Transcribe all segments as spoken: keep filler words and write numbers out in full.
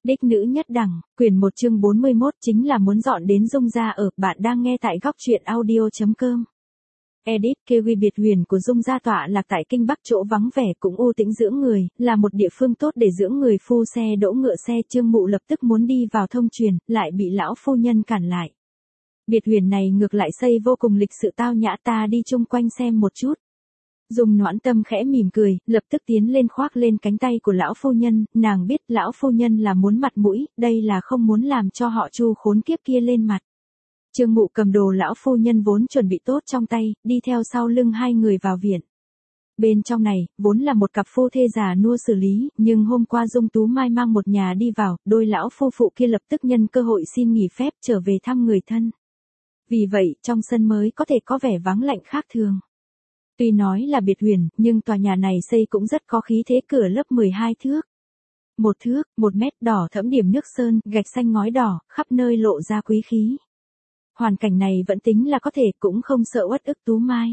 Đích nữ nhất đẳng, quyển một chương bốn mươi mốt chính là muốn dọn đến Dung gia ở, bạn đang nghe tại góc truyện audio.com. Edit Kiwi biệt huyền của Dung gia tọa lạc tại Kinh Bắc chỗ vắng vẻ cũng u tĩnh dưỡng người, là một địa phương tốt để dưỡng người. Phu xe đỗ ngựa xe, Trương Mụ lập tức muốn đi vào thông truyền, lại bị lão phu nhân cản lại. Biệt huyền này ngược lại xây vô cùng lịch sự tao nhã, ta đi chung quanh xem một chút. Dung Noãn Tâm khẽ mỉm cười, lập tức tiến lên khoác lên cánh tay của lão phu nhân, nàng biết lão phu nhân là muốn mặt mũi, đây là không muốn làm cho họ Chu khốn kiếp kia lên mặt. Trương Mụ cầm đồ lão phu nhân vốn chuẩn bị tốt trong tay, đi theo sau lưng hai người vào viện. Bên trong này, vốn là một cặp phu thê già nua xử lý, nhưng hôm qua Dung Tú Mai mang một nhà đi vào, đôi lão phu phụ kia lập tức nhân cơ hội xin nghỉ phép trở về thăm người thân. Vì vậy, trong sân mới có thể có vẻ vắng lạnh khác thường. Tuy nói là biệt huyền, nhưng tòa nhà này xây cũng rất có khí thế, cửa lớp mười hai thước. Một thước, một mét, đỏ thẫm điểm nước sơn, gạch xanh ngói đỏ, khắp nơi lộ ra quý khí. Hoàn cảnh này vẫn tính là có thể, cũng không sợ uất ức Tú Mai.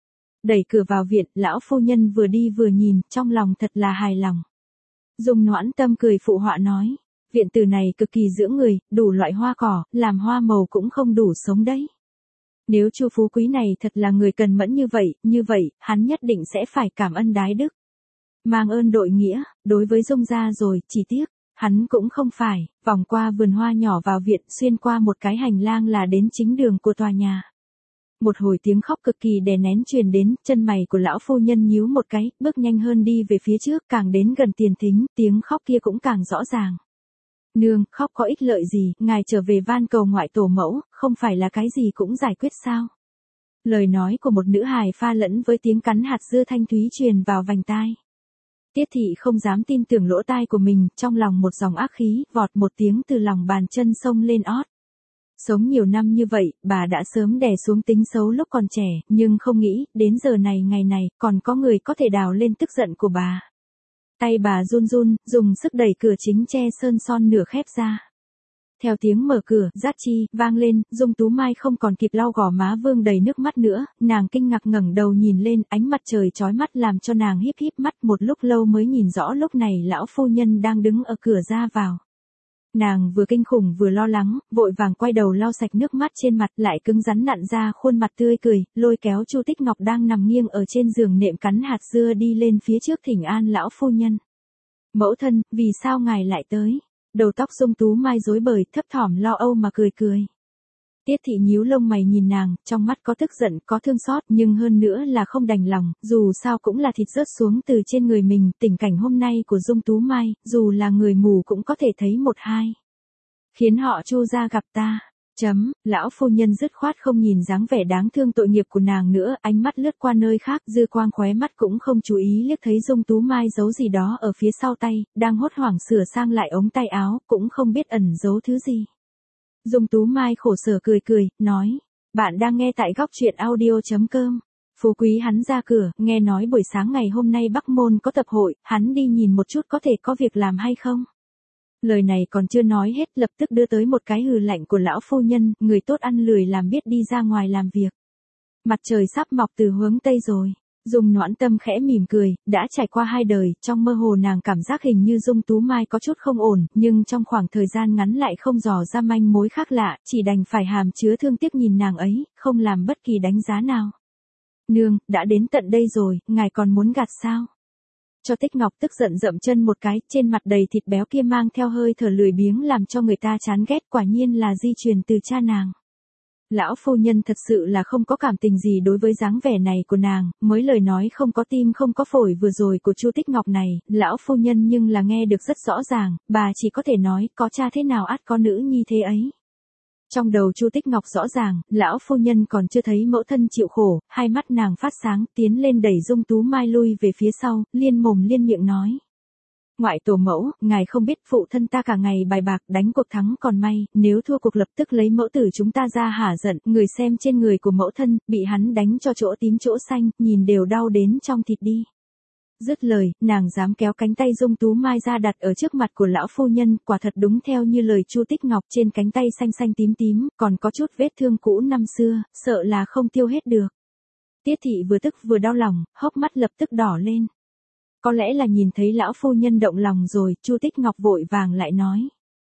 Đẩy cửa vào viện, lão phu nhân vừa đi vừa nhìn, trong lòng thật là hài lòng. Dung Noãn Tâm cười phụ họa nói, viện tử này cực kỳ dưỡng người, đủ loại hoa cỏ, làm hoa màu cũng không đủ sống đấy. Nếu Chu phú quý này thật là người cần mẫn như vậy, như vậy, hắn nhất định sẽ phải cảm ơn đái đức. Mang ơn đội nghĩa, đối với Dung gia rồi, chỉ tiếc, hắn cũng không phải, vòng qua vườn hoa nhỏ vào viện, xuyên qua một cái hành lang là đến chính đường của tòa nhà. Một hồi tiếng khóc cực kỳ đè nén truyền đến, chân mày của lão phu nhân nhíu một cái, bước nhanh hơn đi về phía trước, càng đến gần Tiền Thính, tiếng khóc kia cũng càng rõ ràng. Nương, khóc có ích lợi gì, ngài trở về van cầu ngoại tổ mẫu, không phải là cái gì cũng giải quyết sao? Lời nói của một nữ hài pha lẫn với tiếng cắn hạt dưa thanh thúy truyền vào vành tai. Tiết thị không dám tin tưởng lỗ tai của mình, trong lòng một dòng ác khí, vọt một tiếng từ lòng bàn chân xông lên ót. Sống nhiều năm như vậy, bà đã sớm đè xuống tính xấu lúc còn trẻ, nhưng không nghĩ, đến giờ này ngày này, còn có người có thể đào lên tức giận của bà. Tay bà run run, dùng sức đẩy cửa chính tre sơn son nửa khép ra. Theo tiếng mở cửa, rát chi, vang lên, Dung Tú Mai không còn kịp lau gò má vương đầy nước mắt nữa, nàng kinh ngạc ngẩng đầu nhìn lên, ánh mặt trời chói mắt làm cho nàng híp híp mắt, một lúc lâu mới nhìn rõ lúc này lão phu nhân đang đứng ở cửa ra vào. Nàng vừa kinh khủng vừa lo lắng, vội vàng quay đầu lau sạch nước mắt trên mặt, lại cứng rắn nặn ra khuôn mặt tươi cười, lôi kéo Chu Tích Ngọc đang nằm nghiêng ở trên giường nệm cắn hạt dưa đi lên phía trước thỉnh an lão phu nhân. Mẫu thân, vì sao ngài lại tới? Đầu tóc Dung Tú Mai rối bời, thấp thỏm lo âu mà cười cười. Tiết thị nhíu lông mày nhìn nàng, trong mắt có tức giận, có thương xót, nhưng hơn nữa là không đành lòng, dù sao cũng là thịt rớt xuống từ trên người mình, tình cảnh hôm nay của Dung Tú Mai, dù là người mù cũng có thể thấy một hai. Khiến họ Chu ra gặp ta. Chấm, lão phu nhân dứt khoát không nhìn dáng vẻ đáng thương tội nghiệp của nàng nữa, ánh mắt lướt qua nơi khác, dư quang khóe mắt cũng không chú ý liếc thấy Dung Tú Mai giấu gì đó ở phía sau tay, đang hốt hoảng sửa sang lại ống tay áo, cũng không biết ẩn giấu thứ gì. Dung Tú Mai khổ sở cười cười, nói, bạn đang nghe tại góc truyện audio.com. Phú quý hắn ra cửa, nghe nói buổi sáng ngày hôm nay Bắc Môn có tập hội, hắn đi nhìn một chút có thể có việc làm hay không? Lời này còn chưa nói hết, lập tức đưa tới một cái hừ lạnh của lão phu nhân, người tốt ăn lười làm biết đi ra ngoài làm việc. Mặt trời sắp mọc từ hướng Tây rồi. Dung Noãn Tâm khẽ mỉm cười, đã trải qua hai đời, trong mơ hồ nàng cảm giác hình như Dung Tú Mai có chút không ổn, nhưng trong khoảng thời gian ngắn lại không dò ra manh mối khác lạ, chỉ đành phải hàm chứa thương tiếc nhìn nàng ấy, không làm bất kỳ đánh giá nào. Nương, đã đến tận đây rồi, ngài còn muốn gạt sao? Cho Tích Ngọc tức giận dậm chân một cái, trên mặt đầy thịt béo kia mang theo hơi thở lười biếng làm cho người ta chán ghét, quả nhiên là di truyền từ cha nàng. Lão phu nhân thật sự là không có cảm tình gì đối với dáng vẻ này của nàng, mới lời nói không có tim không có phổi vừa rồi của Chu Tích Ngọc này, lão phu nhân nhưng là nghe được rất rõ ràng, bà chỉ có thể nói, có cha thế nào ắt có nữ nhi thế ấy. Trong đầu Chu Tích Ngọc rõ ràng, lão phu nhân còn chưa thấy mẫu thân chịu khổ, hai mắt nàng phát sáng, tiến lên đẩy Dung Tú Mai lui về phía sau, liên mồm liên miệng nói. Ngoại tổ mẫu, ngài không biết phụ thân ta cả ngày bài bạc đánh cuộc thắng còn may, nếu thua cuộc lập tức lấy mẫu tử chúng ta ra hả giận, người xem trên người của mẫu thân, bị hắn đánh cho chỗ tím chỗ xanh, nhìn đều đau đến trong thịt đi. Dứt lời, nàng dám kéo cánh tay Dung Tú Mai ra đặt ở trước mặt của lão phu nhân, quả thật đúng theo như lời Chu Tích Ngọc, trên cánh tay xanh xanh tím tím, còn có chút vết thương cũ năm xưa, sợ là không tiêu hết được. Tiết thị vừa tức vừa đau lòng, hốc mắt lập tức đỏ lên. Có lẽ là nhìn thấy lão phu nhân động lòng rồi, Chu Tích Ngọc vội vàng lại nói.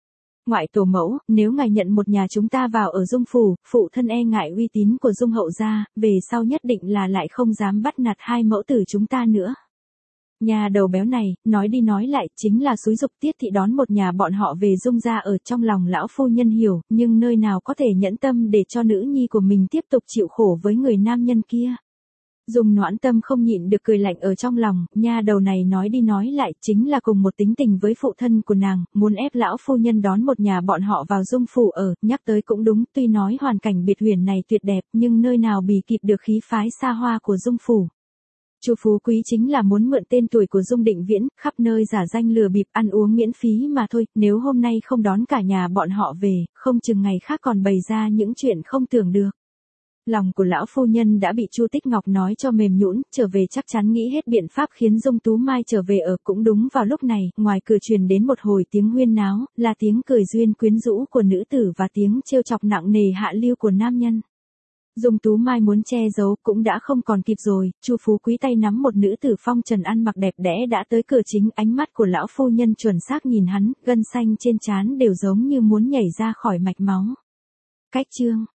Ngoại tổ mẫu, nếu ngài nhận một nhà chúng ta vào ở Dung phủ, phụ thân e ngại uy tín của Dung hậu gia, về sau nhất định là lại không dám bắt nạt hai mẫu tử chúng ta nữa. Nhà đầu béo này, nói đi nói lại, chính là xúi giục Tiết thị đón một nhà bọn họ về Dung gia ở. Trong lòng lão phu nhân hiểu, nhưng nơi nào có thể nhẫn tâm để cho nữ nhi của mình tiếp tục chịu khổ với người nam nhân kia. Dung Noãn Tâm không nhịn được cười lạnh ở trong lòng, nha đầu này nói đi nói lại, chính là cùng một tính tình với phụ thân của nàng, muốn ép lão phu nhân đón một nhà bọn họ vào Dung phủ ở, nhắc tới cũng đúng, tuy nói hoàn cảnh biệt huyền này tuyệt đẹp, nhưng nơi nào bì kịp được khí phái xa hoa của Dung phủ. Chu Phú Quý chính là muốn mượn tên tuổi của Dung Định Viễn, khắp nơi giả danh lừa bịp ăn uống miễn phí mà thôi, nếu hôm nay không đón cả nhà bọn họ về, không chừng ngày khác còn bày ra những chuyện không tưởng được. Lòng của lão phu nhân đã bị Chu Tích Ngọc nói cho mềm nhũn, trở về chắc chắn nghĩ hết biện pháp khiến Dung Tú Mai trở về ở. Cũng đúng vào lúc này, ngoài cửa truyền đến một hồi tiếng huyên náo, là tiếng cười duyên quyến rũ của nữ tử và tiếng trêu chọc nặng nề hạ lưu của nam nhân. Dung Tú Mai muốn che giấu cũng đã không còn kịp rồi, Chu Phú Quý tay nắm một nữ tử phong trần ăn mặc đẹp đẽ đã tới cửa chính, ánh mắt của lão phu nhân chuẩn xác nhìn hắn, gân xanh trên trán đều giống như muốn nhảy ra khỏi mạch máu. Cách chương